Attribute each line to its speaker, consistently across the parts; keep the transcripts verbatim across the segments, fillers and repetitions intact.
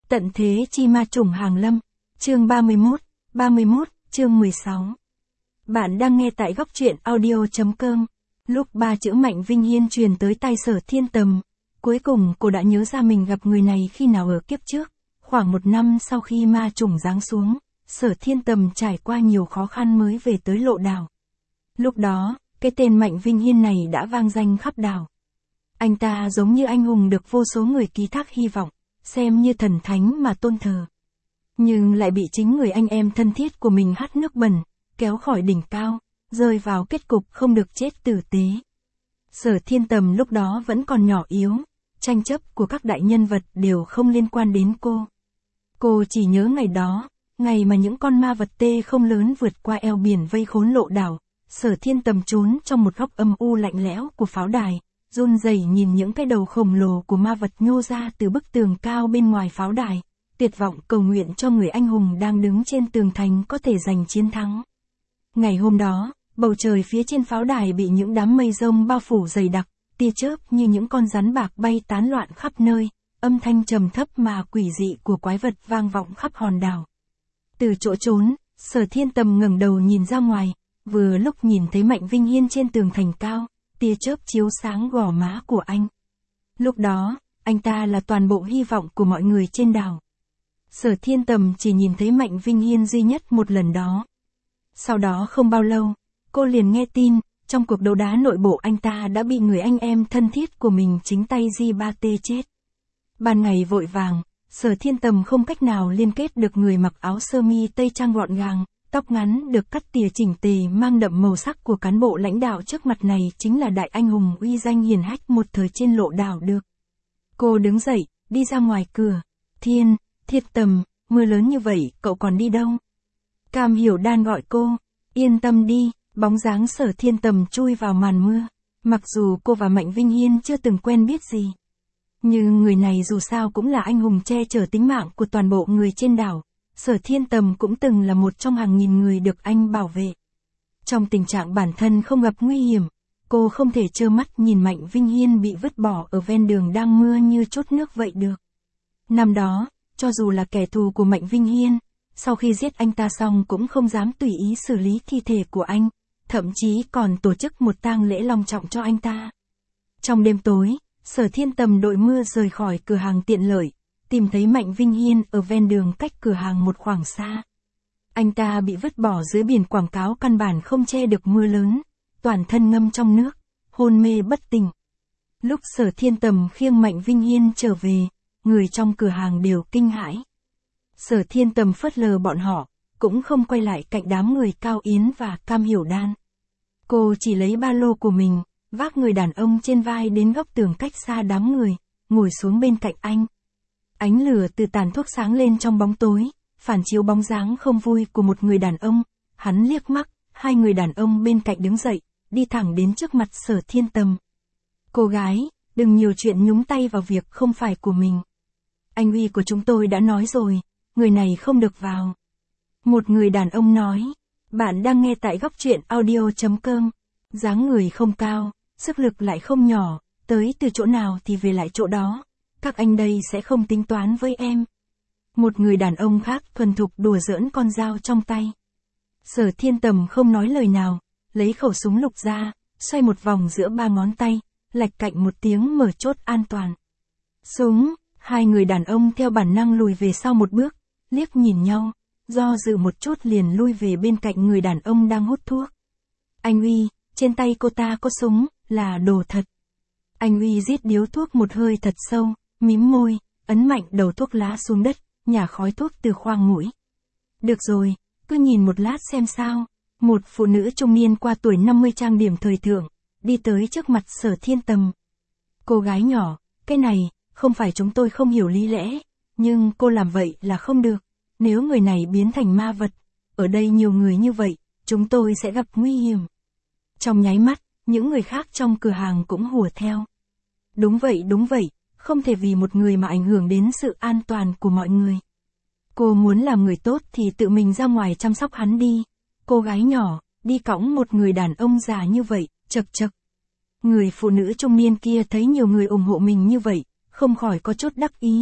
Speaker 1: Tận thế chi ma trùng hàng lâm. Chương ba mươi mốt, ba mươi mốt, chương mười sáu. Bạn đang nghe tại góc truyện audio.com. Lúc ba chữ Mạnh Vinh Hiên truyền tới tai Sở Thiên Tầm, cuối cùng cô đã nhớ ra mình gặp người này khi nào ở kiếp trước. Khoảng một năm sau khi ma trùng giáng xuống, Sở Thiên Tầm trải qua nhiều khó khăn mới về tới Lộ Đảo. Lúc đó, cái tên Mạnh Vinh Hiên này đã vang danh khắp đảo. Anh ta giống như anh hùng được vô số người ký thác hy vọng, xem như thần thánh mà tôn thờ. Nhưng lại bị chính người anh em thân thiết của mình hắt nước bẩn, kéo khỏi đỉnh cao, rơi vào kết cục không được chết tử tế. Sở Thiên Tầm lúc đó vẫn còn nhỏ yếu, tranh chấp của các đại nhân vật đều không liên quan đến cô. Cô chỉ nhớ ngày đó, ngày mà những con ma vật tê không lớn vượt qua eo biển vây khốn Lộ Đảo. Sở Thiên Tầm trốn trong một góc âm u lạnh lẽo của pháo đài, run rẩy nhìn những cái đầu khổng lồ của ma vật nhô ra từ bức tường cao bên ngoài pháo đài, tuyệt vọng cầu nguyện cho người anh hùng đang đứng trên tường thành có thể giành chiến thắng. Ngày hôm đó, bầu trời phía trên pháo đài bị những đám mây rông bao phủ dày đặc, tia chớp như những con rắn bạc bay tán loạn khắp nơi, âm thanh trầm thấp mà quỷ dị của quái vật vang vọng khắp hòn đảo. Từ chỗ trốn, Sở Thiên Tầm ngẩng đầu nhìn ra ngoài, vừa lúc nhìn thấy Mạnh Vinh Hiên trên tường thành cao, tia chớp chiếu sáng gò má của anh. Lúc đó, anh ta là toàn bộ hy vọng của mọi người trên đảo. Sở Thiên Tầm chỉ nhìn thấy Mạnh Vinh Hiên duy nhất một lần đó. Sau đó không bao lâu, cô liền nghe tin, trong cuộc đấu đá nội bộ anh ta đã bị người anh em thân thiết của mình chính tay Di Ba Tê chết. Ban ngày vội vàng, Sở Thiên Tầm không cách nào liên kết được người mặc áo sơ mi tây trang gọn gàng, tóc ngắn được cắt tỉa chỉnh tề mang đậm màu sắc của cán bộ lãnh đạo trước mặt này chính là đại anh hùng uy danh hiển hách một thời trên Lộ Đảo được. Cô đứng dậy, đi ra ngoài cửa. Thiên, Thiên Tầm, mưa lớn như vậy, cậu còn đi đâu? Cam Hiểu Đan gọi cô. Yên tâm đi, bóng dáng Sở Thiên Tầm chui vào màn mưa. Mặc dù cô và Mạnh Vinh Hiên chưa từng quen biết gì, nhưng người này dù sao cũng là anh hùng che chở tính mạng của toàn bộ người trên đảo. Sở Thiên Tầm cũng từng là một trong hàng nghìn người được anh bảo vệ. Trong tình trạng bản thân không gặp nguy hiểm, cô không thể trơ mắt nhìn Mạnh Vinh Hiên bị vứt bỏ ở ven đường đang mưa như trút nước vậy được. Năm đó, cho dù là kẻ thù của Mạnh Vinh Hiên, sau khi giết anh ta xong cũng không dám tùy ý xử lý thi thể của anh, thậm chí còn tổ chức một tang lễ long trọng cho anh ta. Trong đêm tối, Sở Thiên Tầm đội mưa rời khỏi cửa hàng tiện lợi, tìm thấy Mạnh Vinh Hiên ở ven đường cách cửa hàng một khoảng xa. Anh ta bị vứt bỏ dưới biển quảng cáo căn bản không che được mưa lớn, toàn thân ngâm trong nước, hôn mê bất tỉnh. Lúc Sở Thiên Tầm khiêng Mạnh Vinh Hiên trở về, người trong cửa hàng đều kinh hãi. Sở Thiên Tầm phớt lờ bọn họ, cũng không quay lại cạnh đám người Cao Yến và Cam Hiểu Đan. Cô chỉ lấy ba lô của mình, vác người đàn ông trên vai đến góc tường cách xa đám người, ngồi xuống bên cạnh anh. Ánh lửa từ tàn thuốc sáng lên trong bóng tối, phản chiếu bóng dáng không vui của một người đàn ông. Hắn liếc mắt, hai người đàn ông bên cạnh đứng dậy, đi thẳng đến trước mặt Sở Thiên Tầm. Cô gái, đừng nhiều chuyện nhúng tay vào việc không phải của mình. Anh uy của chúng tôi đã nói rồi, người này không được vào. Một người đàn ông nói. Bạn đang nghe tại góc truyện audio.com. Dáng người không cao, sức lực lại không nhỏ, tới từ chỗ nào thì về lại chỗ đó. Các anh đây sẽ không tính toán với em. Một người đàn ông khác thuần thục đùa giỡn con dao trong tay. Sở Thiên Tầm không nói lời nào, lấy khẩu súng lục ra, xoay một vòng giữa ba ngón tay, lạch cạnh một tiếng mở chốt an toàn. Súng, hai người đàn ông theo bản năng lùi về sau một bước, liếc nhìn nhau, do dự một chút liền lui về bên cạnh người đàn ông đang hút thuốc. Anh uy, trên tay cô ta có súng, là đồ thật. Anh uy rít điếu thuốc một hơi thật sâu, mím môi, ấn mạnh đầu thuốc lá xuống đất, nhả khói thuốc từ khoang mũi. Được rồi, cứ nhìn một lát xem sao. Một phụ nữ trung niên qua tuổi năm mươi trang điểm thời thượng, đi tới trước mặt Sở Thiên Tầm. Cô gái nhỏ, cái này, không phải chúng tôi không hiểu lý lẽ, nhưng cô làm vậy là không được. Nếu người này biến thành ma vật, ở đây nhiều người như vậy, chúng tôi sẽ gặp nguy hiểm. Trong nháy mắt, những người khác trong cửa hàng cũng hùa theo. Đúng vậy đúng vậy, không thể vì một người mà ảnh hưởng đến sự an toàn của mọi người. Cô muốn làm người tốt thì tự mình ra ngoài chăm sóc hắn đi. Cô gái nhỏ, đi cõng một người đàn ông già như vậy, chật chật. Người phụ nữ trung niên kia thấy nhiều người ủng hộ mình như vậy, không khỏi có chút đắc ý.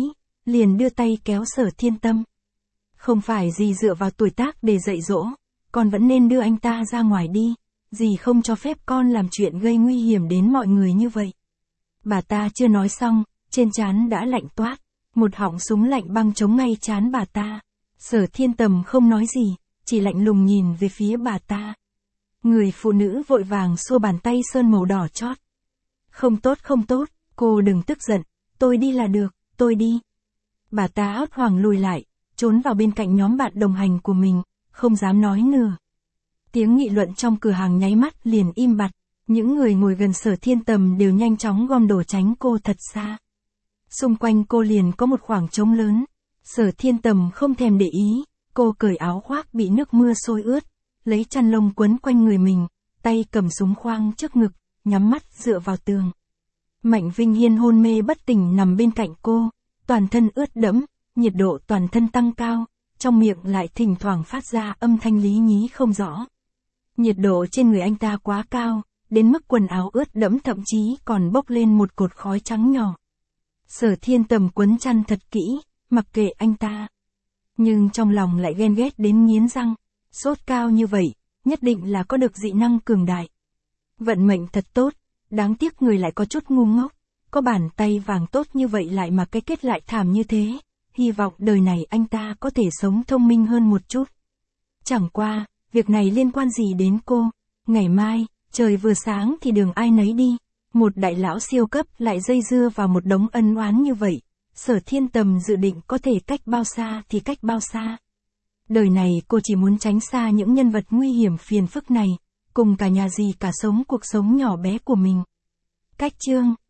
Speaker 1: liền đưa tay kéo Sở Thiên Tâm. Không phải dì dựa vào tuổi tác để dạy dỗ, con vẫn nên đưa anh ta ra ngoài đi, dì không cho phép con làm chuyện gây nguy hiểm đến mọi người như vậy. Bà ta chưa nói xong, trên trán đã lạnh toát, một họng súng lạnh băng chống ngay trán bà ta. Sở Thiên Tầm không nói gì, chỉ lạnh lùng nhìn về phía bà ta. Người phụ nữ vội vàng xua bàn tay sơn màu đỏ chót. Không tốt không tốt, cô đừng tức giận, tôi đi là được, tôi đi. Bà ta hốt hoảng lùi lại, trốn vào bên cạnh nhóm bạn đồng hành của mình, không dám nói nửa. Tiếng nghị luận trong cửa hàng nháy mắt liền im bặt, những người ngồi gần Sở Thiên Tầm đều nhanh chóng gom đồ tránh cô thật xa. Xung quanh cô liền có một khoảng trống lớn. Sở Thiên Tầm không thèm để ý, cô cởi áo khoác bị nước mưa xối ướt, lấy chăn lông quấn quanh người mình, tay cầm súng khoang trước ngực, nhắm mắt dựa vào tường. Mạnh Vinh Hiên hôn mê bất tỉnh nằm bên cạnh cô, toàn thân ướt đẫm, nhiệt độ toàn thân tăng cao, trong miệng lại thỉnh thoảng phát ra âm thanh lý nhí không rõ. Nhiệt độ trên người anh ta quá cao, đến mức quần áo ướt đẫm thậm chí còn bốc lên một cột khói trắng nhỏ. Sở Thiên Tầm quấn chăn thật kỹ, mặc kệ anh ta. Nhưng trong lòng lại ghen ghét đến nghiến răng, sốt cao như vậy, nhất định là có được dị năng cường đại. Vận mệnh thật tốt, đáng tiếc người lại có chút ngu ngốc, có bàn tay vàng tốt như vậy lại mà cái kết lại thảm như thế, hy vọng đời này anh ta có thể sống thông minh hơn một chút. Chẳng qua, việc này liên quan gì đến cô, ngày mai, trời vừa sáng thì đường ai nấy đi, một đại lão siêu cấp lại dây dưa vào một đống ân oán như vậy. Sở Thiên Tầm dự định có thể cách bao xa thì cách bao xa. Đời này cô chỉ muốn tránh xa những nhân vật nguy hiểm phiền phức này, cùng cả nhà dì cả sống cuộc sống nhỏ bé của mình. Cách chương